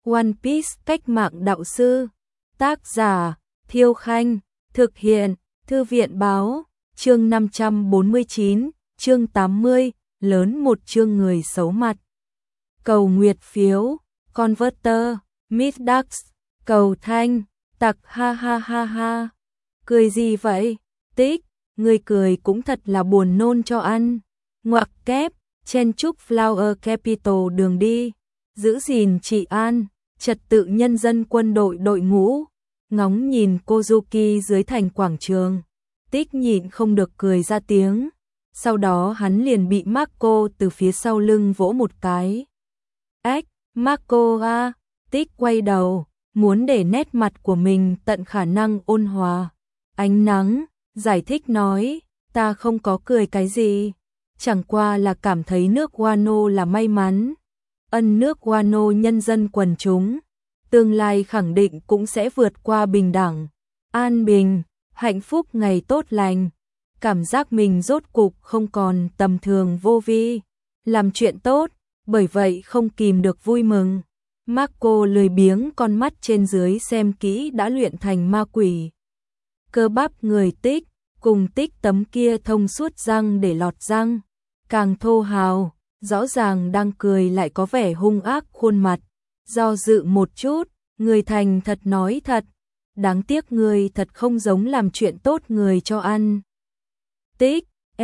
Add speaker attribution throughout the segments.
Speaker 1: One Piece cách mạng đạo sư. Tác giả Thiêu Khanh. Thực hiện Thư viện Báo. Chương 549, chương 80, lớn một chương người xấu mặt. Cầu nguyệt phiếu, Converter, Middax, cầu thanh, tặc ha ha ha ha. Cười gì vậy? Tích, người cười cũng thật là buồn nôn cho ăn. Ngoặc kép, chen chúc Flower Capital đường đi, giữ gìn trị an, trật tự nhân dân quân đội đội ngũ. Ngóng nhìn Kozuki dưới thành quảng trường, Tích nhịn không được cười ra tiếng. Sau đó hắn liền bị Marco từ phía sau lưng vỗ một cái. Ách, Marco à, Tích quay đầu, muốn để nét mặt của mình tận khả năng ôn hòa. Ánh nắng, giải thích nói, ta không có cười cái gì, chẳng qua là cảm thấy nước Wano là may mắn. Ân nước Wano nhân dân quần chúng, tương lai khẳng định cũng sẽ vượt qua bình đẳng, an bình, hạnh phúc ngày tốt lành. Cảm giác mình rốt cục không còn tầm thường vô vi, làm chuyện tốt, bởi vậy không kìm được vui mừng. Marco lười biếng con mắt trên dưới xem kỹ đã luyện thành ma quỷ. Cơ bắp người Tích, cùng Tích tấm kia thông suốt răng để lọt răng, càng thô hào, rõ ràng đang cười lại có vẻ hung ác khuôn mặt. Do dự một chút, người thành thật nói thật, đáng tiếc người thật không giống làm chuyện tốt người cho ăn. Tích,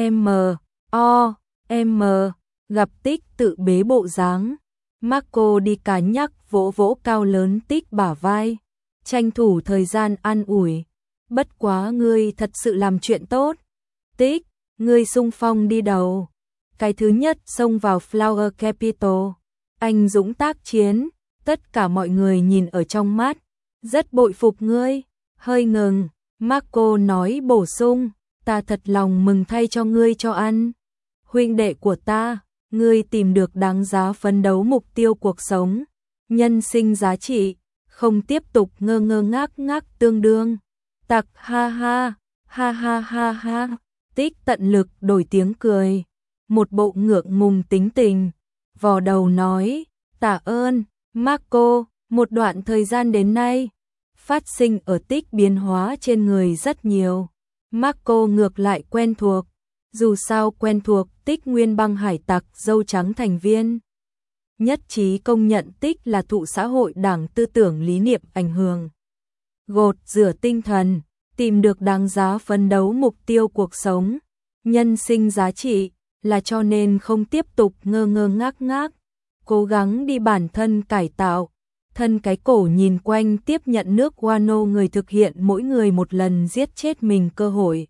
Speaker 1: gặp Tích tự bế bộ dáng. Marco đi cả nhắc vỗ vỗ cao lớn Tích bả vai, tranh thủ thời gian an ủi. Bất quá ngươi thật sự làm chuyện tốt. Tích, ngươi xung phong đi đầu. Cái thứ nhất xông vào Flower Capital. Anh dũng tác chiến, tất cả mọi người nhìn ở trong mắt. Rất bội phục ngươi. Hơi ngừng, Marco nói bổ sung, ta thật lòng mừng thay cho ngươi cho ăn. Huynh đệ của ta, ngươi tìm được đáng giá phấn đấu mục tiêu cuộc sống, nhân sinh giá trị, không tiếp tục ngơ ngơ ngác ngác tương đương. Tặc ha ha, ha ha ha ha. Tích tận lực đổi tiếng cười, một bộ ngượng ngùng tính tình, vò đầu nói, tạ ơn, Marco. Một đoạn thời gian đến nay, phát sinh ở Tích biến hóa trên người rất nhiều. Marco ngược lại quen thuộc, dù sao quen thuộc Tích nguyên băng hải tặc dâu trắng thành viên. Nhất trí công nhận Tích là thụ xã hội đảng tư tưởng lý niệm ảnh hưởng. Gột rửa tinh thần, tìm được đáng giá phấn đấu mục tiêu cuộc sống, nhân sinh giá trị, là cho nên không tiếp tục ngơ ngơ ngác ngác, cố gắng đi bản thân cải tạo, thân cái cổ nhìn quanh tiếp nhận nước Wano người thực hiện mỗi người một lần giết chết mình cơ hội.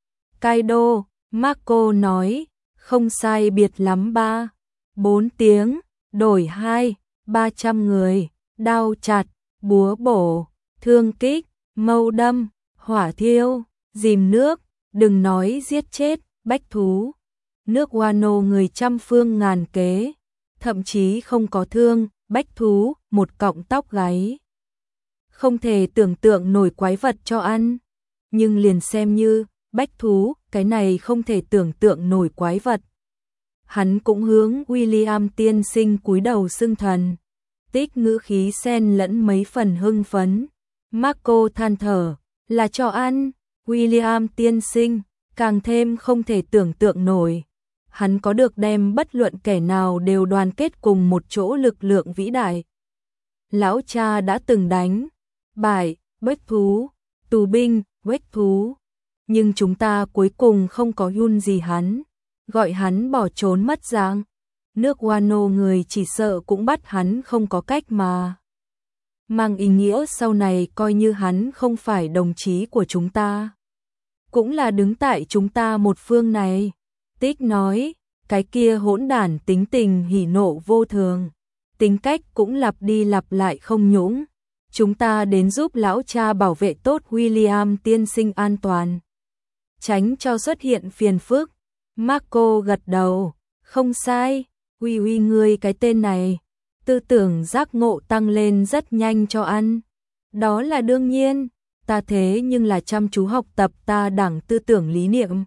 Speaker 1: Kaido, Marco nói, không sai biệt lắm 4 tiếng, đổi 300 người, đao chặt, búa bổ, thương kích, mâu đâm, hỏa thiêu, dìm nước, đừng nói giết chết, bách thú. Nước Wano người trăm phương ngàn kế, thậm chí không có thương, bách thú, một cọng tóc gáy. Không thể tưởng tượng nổi quái vật cho ăn, nhưng liền xem như bách thú, cái này không thể tưởng tượng nổi quái vật. Hắn cũng hướng William tiên sinh cúi đầu xưng thần. Tích ngữ khí xen lẫn mấy phần hưng phấn. Marco than thở, là cho ăn. William tiên sinh, càng thêm không thể tưởng tượng nổi. Hắn có được đem bất luận kẻ nào đều đoàn kết cùng một chỗ lực lượng vĩ đại. Lão cha đã từng đánh bại bách thú, tù binh, bách thú. Nhưng chúng ta cuối cùng không có yun gì hắn, gọi hắn bỏ trốn mất dạng. Nước Wano người chỉ sợ cũng bắt hắn không có cách mà. Mang ý nghĩa sau này coi như hắn không phải đồng chí của chúng ta, cũng là đứng tại chúng ta một phương này. Tích nói, cái kia hỗn đản tính tình hỉ nộ vô thường, tính cách cũng lặp đi lặp lại không nhũng. Chúng ta đến giúp lão cha bảo vệ tốt William tiên sinh an toàn, tránh cho xuất hiện phiền phức. Marco gật đầu, không sai, uy ngươi cái tên này, tư tưởng giác ngộ tăng lên rất nhanh cho ăn. Đó là đương nhiên, ta thế nhưng là chăm chú học tập ta đảng tư tưởng lý niệm.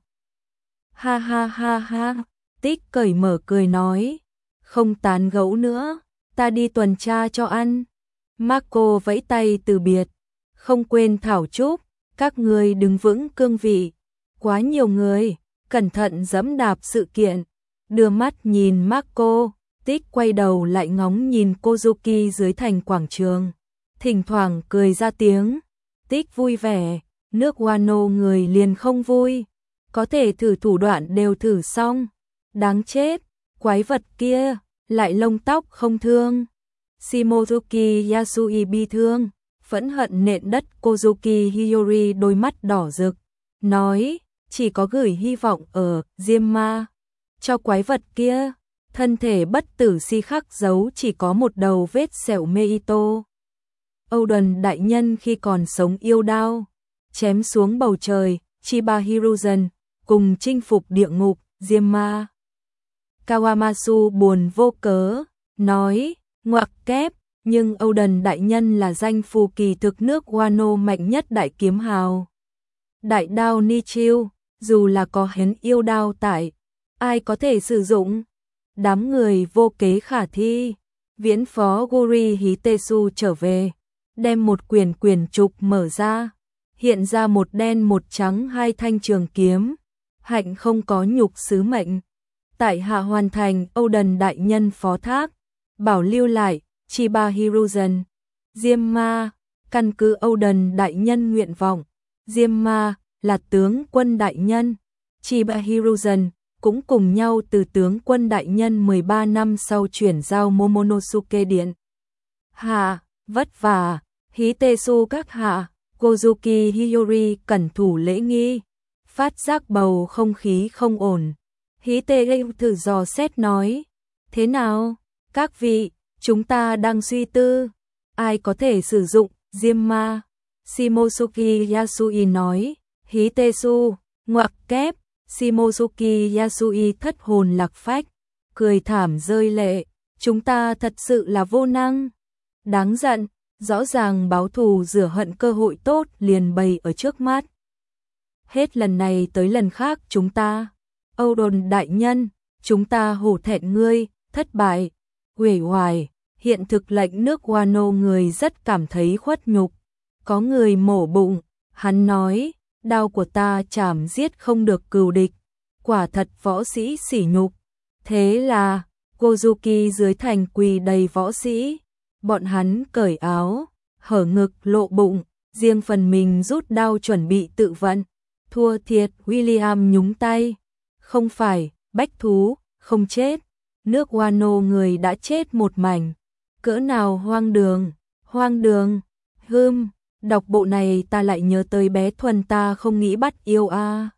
Speaker 1: Ha ha ha ha, Tích cởi mở cười nói, không tán gẫu nữa, ta đi tuần tra cho ăn. Marco vẫy tay từ biệt, không quên thảo chúc, các ngươi đứng vững cương vị, quá nhiều người, cẩn thận giẫm đạp sự kiện. Đưa mắt nhìn Marco, Tích quay đầu lại ngóng nhìn Kozuki dưới thành quảng trường, thỉnh thoảng cười ra tiếng. Tích vui vẻ, nước Wano người liền không vui, có thể thử thủ đoạn đều thử xong, đáng chết, quái vật kia, lại lông tóc không thương. Shimozuki Yasui bi thương, phẫn hận nện đất. Kozuki Hiyori đôi mắt đỏ rực, nói, chỉ có gửi hy vọng ở Diêm Ma cho quái vật kia. Thân thể bất tử si khắc giấu chỉ có một đầu vết sẹo Meito. Oden đại nhân khi còn sống yêu đao, chém xuống bầu trời, Chiba Hiruzen, cùng chinh phục địa ngục, Diêm Ma. Kawamatsu buồn vô cớ, nói, ngoặc kép, nhưng Oden đại nhân là danh phù kỳ thực nước Wano mạnh nhất đại kiếm hào. Đại đao Nichiu, dù là có hến yêu đao tại, ai có thể sử dụng? Đám người vô kế khả thi. Viễn phó Gori Hitesu trở về, đem một quyển trục mở ra, hiện ra một đen một trắng hai thanh trường kiếm. Hạnh không có nhục sứ mệnh, tại hạ hoàn thành Oden đại nhân phó thác, bảo lưu lại Chiba Hiruzen. Diêm Ma, căn cứ Oden đại nhân nguyện vọng, Diêm Ma là tướng quân đại nhân, Chiba Hiruzen cũng cùng nhau từ tướng quân đại nhân 13 năm sau chuyển giao Momonosuke Điện. Hạ, vất vả, Hitesu các hạ. Kozuki Hiyori cẩn thủ lễ nghi, phát giác bầu không khí không ổn. Hitesu thử dò xét nói, thế nào, các vị, chúng ta đang suy tư, ai có thể sử dụng Diêm Ma? Shimosuke Yasui nói, Hitesu, ngoặc kép. Shimosuke Yasui thất hồn lạc phách, cười thảm rơi lệ, chúng ta thật sự là vô năng. Đáng giận, rõ ràng báo thù rửa hận cơ hội tốt liền bày ở trước mắt. Hết lần này tới lần khác chúng ta, Oden đại nhân, chúng ta hổ thẹn ngươi, thất bại, uể oải, hiện thực lệnh nước Wano người rất cảm thấy khuất nhục. Có người mổ bụng, hắn nói, đao của ta chảm giết không được cừu địch, quả thật võ sĩ sỉ nhục. Thế là, Kozuki dưới thành quỳ đầy võ sĩ, bọn hắn cởi áo, hở ngực lộ bụng, riêng phần mình rút đao chuẩn bị tự vận. Thua thiệt, William nhúng tay, không phải, bách thú, không chết, nước Wano người đã chết một mảnh, cỡ nào hoang đường, đọc bộ này ta lại nhớ tới bé Thuần ta không nghĩ bắt yêu a.